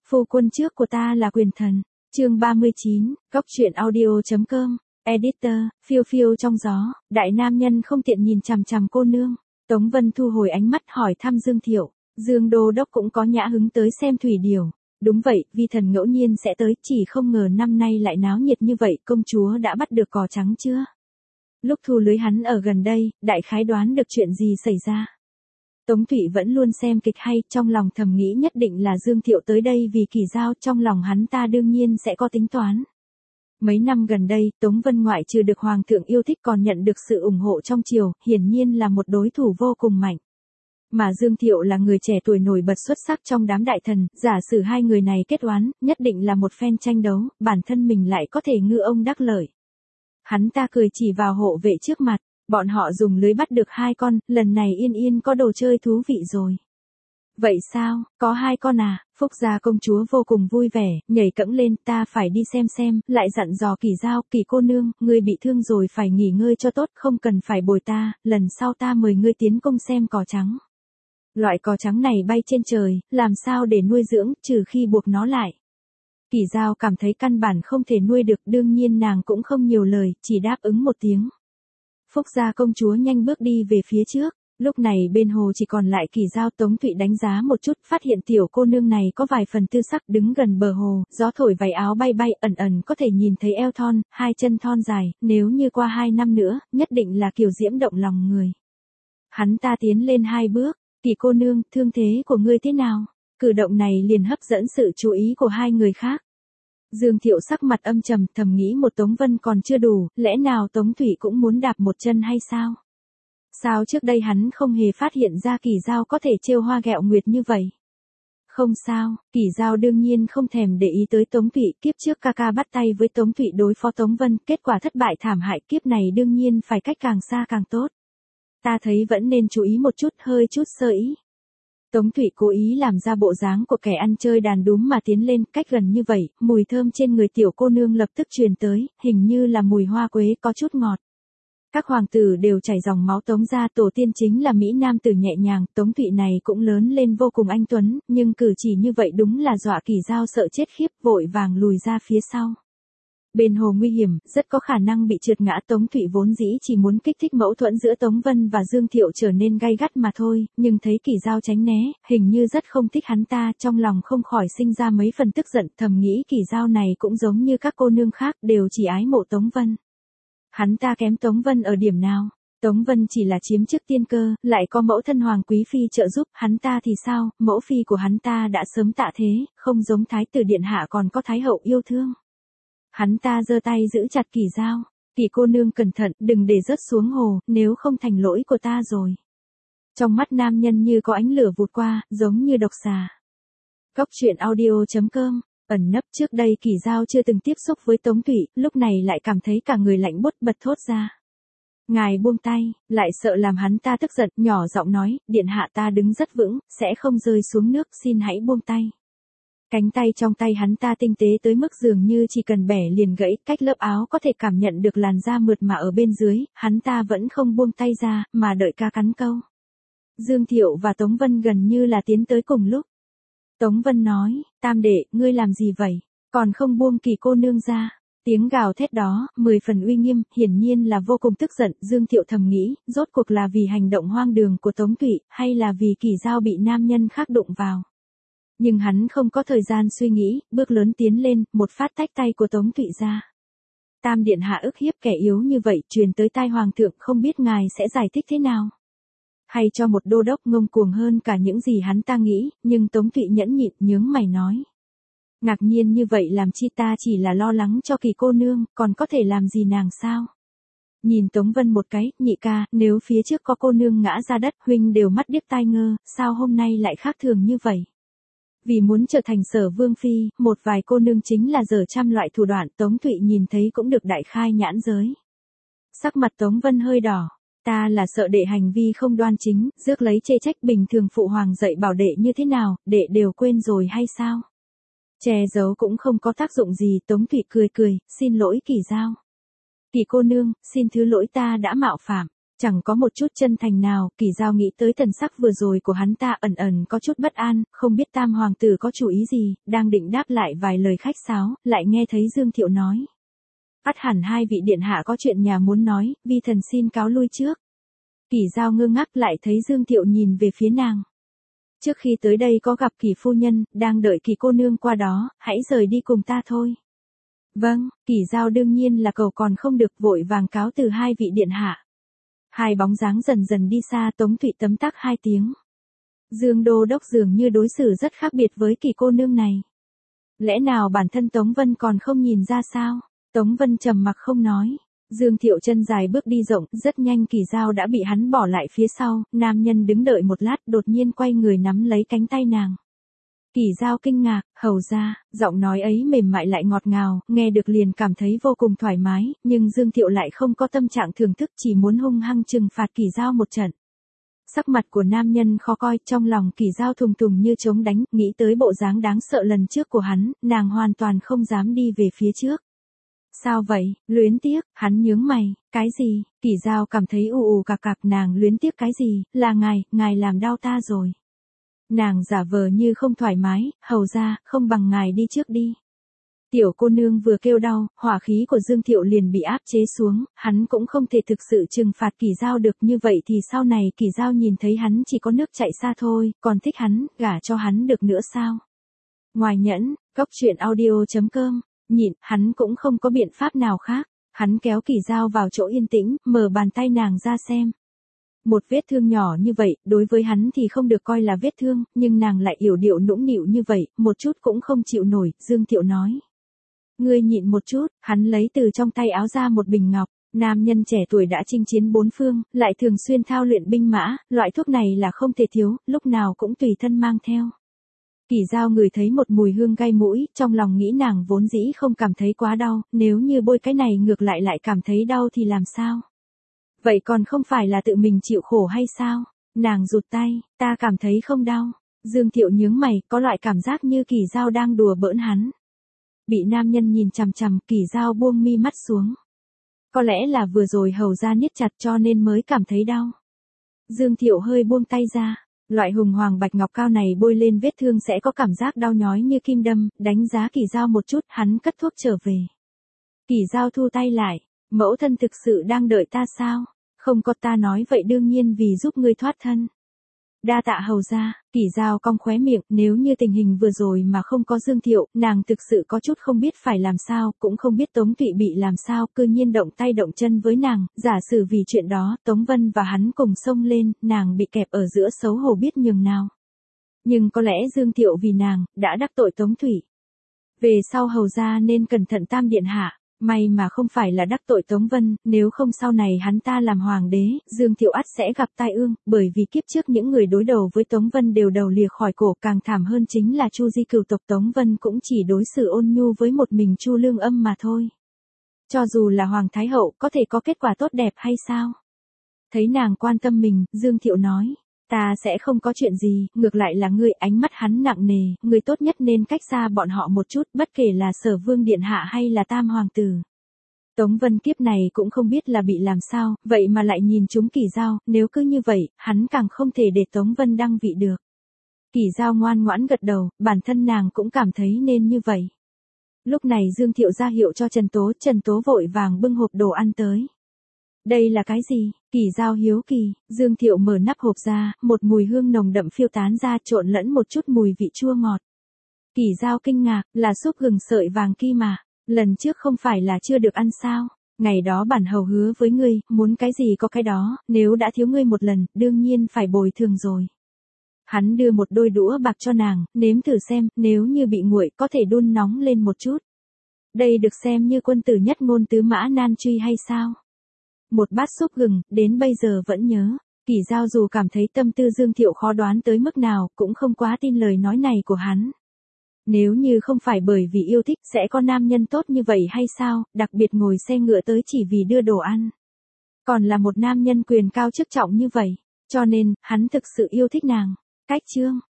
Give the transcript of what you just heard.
Phu quân trước của ta là quyền thần. Chương 39, Góc truyện audio.com. Editor, phiêu phiêu trong gió, đại nam nhân không tiện nhìn chằm chằm cô nương. Tống Vân thu hồi ánh mắt hỏi thăm Dương Thiệu. Dương Đô Đốc cũng có nhã hứng tới xem thủy điểu. Đúng vậy, vi thần ngẫu nhiên sẽ tới, chỉ không ngờ năm nay lại náo nhiệt như vậy. Công chúa đã bắt được cò trắng chưa? Lúc thu lưới hắn ở gần đây, đại khái đoán được chuyện gì xảy ra. Tống Thụy vẫn luôn xem kịch hay, trong lòng thầm nghĩ nhất định là Dương Thiệu tới đây vì Kỳ Giao, trong lòng hắn ta đương nhiên sẽ có tính toán. Mấy năm gần đây, Tống Vân ngoại trừ được Hoàng thượng yêu thích còn nhận được sự ủng hộ trong triều, hiển nhiên là một đối thủ vô cùng mạnh. Mà Dương Thiệu là người trẻ tuổi nổi bật xuất sắc trong đám đại thần, giả sử hai người này kết oán, nhất định là một phen tranh đấu, bản thân mình lại có thể ngư ông đắc lợi. Hắn ta cười chỉ vào hộ vệ trước mặt. Bọn họ dùng lưới bắt được 2 con, lần này Yên Yên có đồ chơi thú vị rồi. Vậy sao, có 2 con à? Phúc gia công chúa vô cùng vui vẻ, nhảy cẫng lên, ta phải đi xem, lại dặn dò Kỳ Giao, Kỳ cô nương, ngươi bị thương rồi phải nghỉ ngơi cho tốt, không cần phải bồi ta, lần sau ta mời ngươi tiến công xem cò trắng. Loại cò trắng này bay trên trời, làm sao để nuôi dưỡng, trừ khi buộc nó lại. Kỳ Giao cảm thấy căn bản không thể nuôi được, đương nhiên nàng cũng không nhiều lời, chỉ đáp ứng một tiếng. Phúc gia công chúa nhanh bước đi về phía trước, lúc này bên hồ chỉ còn lại Kỳ Giao. Tống Thụy đánh giá một chút, phát hiện tiểu cô nương này có vài phần tư sắc, đứng gần bờ hồ, gió thổi váy áo bay bay, ẩn ẩn có thể nhìn thấy eo thon, 2 chân thon dài, nếu như qua 2 năm nữa, nhất định là kiều diễm động lòng người. Hắn ta tiến lên 2 bước, Kỳ cô nương, thương thế của ngươi thế nào? Cử động này liền hấp dẫn sự chú ý của 2 người khác. Dương Thiệu sắc mặt âm trầm, thầm nghĩ một Tống Vân còn chưa đủ, lẽ nào Tống Thụy cũng muốn đạp một chân hay sao? Sao trước đây hắn không hề phát hiện ra Kỳ Giao có thể trêu hoa ghẹo nguyệt như vậy? Không sao, Kỳ Giao đương nhiên không thèm để ý tới Tống Thụy, kiếp trước ca ca bắt tay với Tống Thụy đối phó Tống Vân, kết quả thất bại thảm hại, kiếp này đương nhiên phải cách càng xa càng tốt. Ta thấy vẫn nên chú ý một chút, hơi chút sơ ý. Tống Thụy cố ý làm ra bộ dáng của kẻ ăn chơi đàn đúm mà tiến lên, cách gần như vậy, mùi thơm trên người tiểu cô nương lập tức truyền tới, hình như là mùi hoa quế có chút ngọt. Các hoàng tử đều chảy dòng máu Tống gia, tổ tiên chính là mỹ nam tử nhẹ nhàng, Tống Thụy này cũng lớn lên vô cùng anh tuấn, nhưng cử chỉ như vậy đúng là dọa Kỳ Giao sợ chết khiếp, vội vàng lùi ra phía sau. Bên hồ nguy hiểm, rất có khả năng bị trượt ngã. Tống Thụy vốn dĩ chỉ muốn kích thích mâu thuẫn giữa Tống Vân và Dương Thiệu trở nên gay gắt mà thôi, nhưng thấy Kỳ Giao tránh né, hình như rất không thích hắn ta, trong lòng không khỏi sinh ra mấy phần tức giận, thầm nghĩ Kỳ Giao này cũng giống như các cô nương khác, đều chỉ ái mộ Tống Vân. Hắn ta kém Tống Vân ở điểm nào? Tống Vân chỉ là chiếm chức tiên cơ, lại có mẫu thân hoàng quý phi trợ giúp, hắn ta thì sao, mẫu phi của hắn ta đã sớm tạ thế, không giống thái tử điện hạ còn có thái hậu yêu thương. Hắn ta giơ tay giữ chặt Kỳ Giao, Kỳ cô nương cẩn thận, đừng để rớt xuống hồ, nếu không thành lỗi của ta rồi. Trong mắt nam nhân như có ánh lửa vụt qua, giống như độc xà. Góc truyện audio.com. Ẩn nấp trước đây Kỳ Giao chưa từng tiếp xúc với Tống Thụy, lúc này lại cảm thấy cả người lạnh buốt, bật thốt ra. Ngài buông tay, lại sợ làm hắn ta tức giận, nhỏ giọng nói, điện hạ ta đứng rất vững, sẽ không rơi xuống nước, xin hãy buông tay. Cánh tay trong tay hắn ta tinh tế tới mức dường như chỉ cần bẻ liền gãy, cách lớp áo có thể cảm nhận được làn da mượt mà ở bên dưới, hắn ta vẫn không buông tay ra, mà đợi ca cắn câu. Dương Thiệu và Tống Vân gần như là tiến tới cùng lúc. Tống Vân nói, tam đệ, ngươi làm gì vậy, còn không buông Kỳ cô nương ra. Tiếng gào thét đó, 10 phần uy nghiêm, hiển nhiên là vô cùng tức giận. Dương Thiệu thầm nghĩ, rốt cuộc là vì hành động hoang đường của Tống Thụy, hay là vì Kỳ Giao bị nam nhân khác đụng vào. Nhưng hắn không có thời gian suy nghĩ, bước lớn tiến lên, một phát tách tay của Tống Thụy ra. Tam điện hạ ức hiếp kẻ yếu như vậy, truyền tới tai hoàng thượng, không biết ngài sẽ giải thích thế nào. Hay cho một đô đốc ngông cuồng hơn cả những gì hắn ta nghĩ, nhưng Tống Thụy nhẫn nhịn, nhướng mày nói. Ngạc nhiên như vậy làm chi, ta chỉ là lo lắng cho Kỳ cô nương, còn có thể làm gì nàng sao? Nhìn Tống Vân một cái, nhị ca, nếu phía trước có cô nương ngã ra đất, huynh đều mắt điếc tai ngơ, sao hôm nay lại khác thường như vậy? Vì muốn trở thành Sở vương phi, một vài cô nương chính là dở trăm loại thủ đoạn, Tống Thụy nhìn thấy cũng được đại khai nhãn giới. Sắc mặt Tống Vân hơi đỏ. Ta là sợ đệ hành vi không đoan chính, rước lấy chê trách, bình thường phụ hoàng dạy bảo đệ như thế nào, đệ đều quên rồi hay sao? Che giấu cũng không có tác dụng gì. Tống Thụy cười cười, xin lỗi Kỳ Giao. Kỳ cô nương, xin thứ lỗi, ta đã mạo phạm. Chẳng có một chút chân thành nào, Kỳ Dao nghĩ tới thần sắc vừa rồi của hắn ta ẩn ẩn có chút bất an, không biết tam hoàng tử có chủ ý gì, đang định đáp lại vài lời khách sáo, lại nghe thấy Dương Thiệu nói. Ắt hẳn hai vị điện hạ có chuyện nhà muốn nói, vi thần xin cáo lui trước. Kỳ Dao ngơ ngác lại thấy Dương Thiệu nhìn về phía nàng. Trước khi tới đây có gặp Kỳ phu nhân, đang đợi Kỳ cô nương qua đó, hãy rời đi cùng ta thôi. Vâng, Kỳ Dao đương nhiên là cầu còn không được, vội vàng cáo từ hai vị điện hạ. Hai bóng dáng dần dần đi xa, Tống Thụy tấm tắc hai tiếng. Dương Đô Đốc dường như đối xử rất khác biệt với Kỳ cô nương này. Lẽ nào bản thân Tống Vân còn không nhìn ra sao? Tống Vân trầm mặc không nói. Dương Thiệu chân dài bước đi rộng, rất nhanh Kỳ Dao đã bị hắn bỏ lại phía sau, nam nhân đứng đợi một lát đột nhiên quay người nắm lấy cánh tay nàng. Kỳ Dao kinh ngạc, hầu ra, giọng nói ấy mềm mại lại ngọt ngào, nghe được liền cảm thấy vô cùng thoải mái, nhưng Dương Thiệu lại không có tâm trạng thưởng thức, chỉ muốn hung hăng trừng phạt Kỳ Dao một trận. Sắc mặt của nam nhân khó coi, trong lòng Kỳ Dao thùng thùng như trống đánh, nghĩ tới bộ dáng đáng sợ lần trước của hắn, nàng hoàn toàn không dám đi về phía trước. Sao vậy, luyến tiếc, hắn nhướng mày, cái gì, Kỳ Dao cảm thấy ù cạc cạc, nàng luyến tiếc cái gì, là ngài làm đau ta rồi. Nàng giả vờ như không thoải mái, hầu ra, không bằng ngài đi trước đi. Tiểu cô nương vừa kêu đau, hỏa khí của Dương Thiệu liền bị áp chế xuống, hắn cũng không thể thực sự trừng phạt Kỳ Dao được, như vậy thì sau này Kỳ Dao nhìn thấy hắn chỉ có nước chảy xa thôi, còn thích hắn, gả cho hắn được nữa sao? Ngoài nhẫn, Góc Truyện Audio.com, nhịn, hắn cũng không có biện pháp nào khác, hắn kéo Kỳ Dao vào chỗ yên tĩnh, mở bàn tay nàng ra xem. Một vết thương nhỏ như vậy, đối với hắn thì không được coi là vết thương, nhưng nàng lại yểu điệu nũng nịu như vậy, một chút cũng không chịu nổi, Dương Thiệu nói. Ngươi nhịn một chút, hắn lấy từ trong tay áo ra một bình ngọc, nam nhân trẻ tuổi đã chinh chiến bốn phương, lại thường xuyên thao luyện binh mã, loại thuốc này là không thể thiếu, lúc nào cũng tùy thân mang theo. Kỳ Dao ngửi thấy một mùi hương gai mũi, trong lòng nghĩ nàng vốn dĩ không cảm thấy quá đau, nếu như bôi cái này ngược lại cảm thấy đau thì làm sao? Vậy còn không phải là tự mình chịu khổ hay sao? Nàng rụt tay, ta cảm thấy không đau. Dương Thiệu nhướng mày, có loại cảm giác như Kỳ Dao đang đùa bỡn hắn. Bị nam nhân nhìn chằm chằm, Kỳ Dao buông mi mắt xuống. Có lẽ là vừa rồi hầu ra niết chặt cho nên mới cảm thấy đau. Dương Thiệu hơi buông tay ra. Loại hùng hoàng bạch ngọc cao này bôi lên vết thương sẽ có cảm giác đau nhói như kim đâm, đánh giá Kỳ Dao một chút, hắn cất thuốc trở về. Kỳ Dao thu tay lại, mẫu thân thực sự đang đợi ta sao? Không có, ta nói vậy đương nhiên vì giúp ngươi thoát thân. Đa tạ hầu ra, Kỳ Dao cong khóe miệng, nếu như tình hình vừa rồi mà không có Dương Thiệu, nàng thực sự có chút không biết phải làm sao, cũng không biết Tống Thụy bị làm sao, cư nhiên động tay động chân với nàng, giả sử vì chuyện đó, Tống Vân và hắn cùng xông lên, nàng bị kẹp ở giữa xấu hổ biết nhường nào. Nhưng có lẽ Dương Thiệu vì nàng, đã đắc tội Tống Thụy. Về sau hầu ra nên cẩn thận tam điện hạ. May mà không phải là đắc tội Tống Vân, nếu không sau này hắn ta làm hoàng đế, Dương Thiệu ắt sẽ gặp tai ương, bởi vì kiếp trước những người đối đầu với Tống Vân đều đầu lìa khỏi cổ, càng thảm hơn chính là Chu Di cửu tộc Tống Vân cũng chỉ đối xử ôn nhu với một mình Chu Lương Âm mà thôi. Cho dù là hoàng thái hậu, có thể có kết quả tốt đẹp hay sao? Thấy nàng quan tâm mình, Dương Thiệu nói. Ta sẽ không có chuyện gì, ngược lại là ngươi, ánh mắt hắn nặng nề, ngươi tốt nhất nên cách xa bọn họ một chút, bất kể là Sở Vương điện hạ hay là Tam hoàng tử. Tống Vân kiếp này cũng không biết là bị làm sao, vậy mà lại nhìn chúng Kỳ Dao, nếu cứ như vậy, hắn càng không thể để Tống Vân đăng vị được. Kỳ Dao ngoan ngoãn gật đầu, bản thân nàng cũng cảm thấy nên như vậy. Lúc này Dương Thiệu ra hiệu cho Trần Tố vội vàng bưng hộp đồ ăn tới. Đây là cái gì? Kỳ Dao hiếu kỳ, Dương Thiệu mở nắp hộp ra, một mùi hương nồng đậm phiêu tán ra, trộn lẫn một chút mùi vị chua ngọt. Kỳ Dao kinh ngạc, là súp gừng sợi vàng kia mà, lần trước không phải là chưa được ăn sao? Ngày đó bản hầu hứa với ngươi, muốn cái gì có cái đó, nếu đã thiếu ngươi một lần, đương nhiên phải bồi thường rồi. Hắn đưa một đôi đũa bạc cho nàng, nếm thử xem, nếu như bị nguội có thể đun nóng lên một chút. Đây được xem như quân tử nhất ngôn tứ mã nan truy hay sao? Một bát súp gừng, đến bây giờ vẫn nhớ. Kỳ Dao dù cảm thấy tâm tư Dương Thiệu khó đoán tới mức nào, cũng không quá tin lời nói này của hắn. Nếu như không phải bởi vì yêu thích, sẽ có nam nhân tốt như vậy hay sao, đặc biệt ngồi xe ngựa tới chỉ vì đưa đồ ăn. Còn là một nam nhân quyền cao chức trọng như vậy, cho nên, hắn thực sự yêu thích nàng. Cách chương